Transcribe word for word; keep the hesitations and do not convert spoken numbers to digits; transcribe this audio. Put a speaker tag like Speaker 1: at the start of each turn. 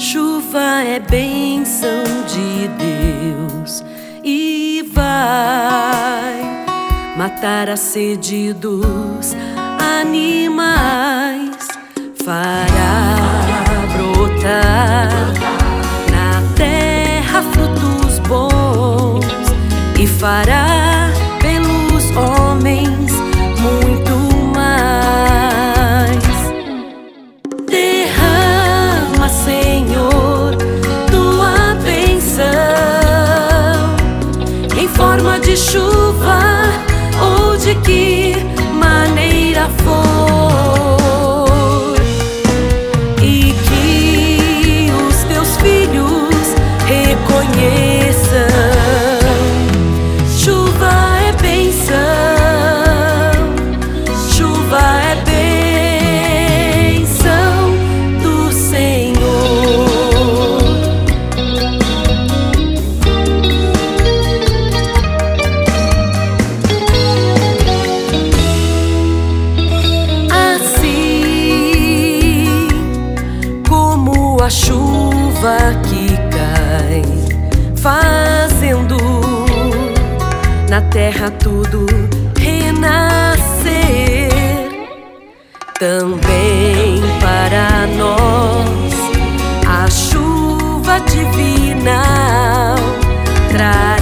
Speaker 1: Chuva é bênção de Deus e vai matar a sede dos animais, fará brotar na terra frutos bons e fará pelos homens muito mais. Derrama, Senhor, tua bênção em forma de chuva ou de que maneira for, e que os teus filhos reconheçam. Chuva é bênção, chuva é bênção do Senhor. Assim como a chuva que cai, fazendo na terra tudo renascer, também para nós a chuva divinal traz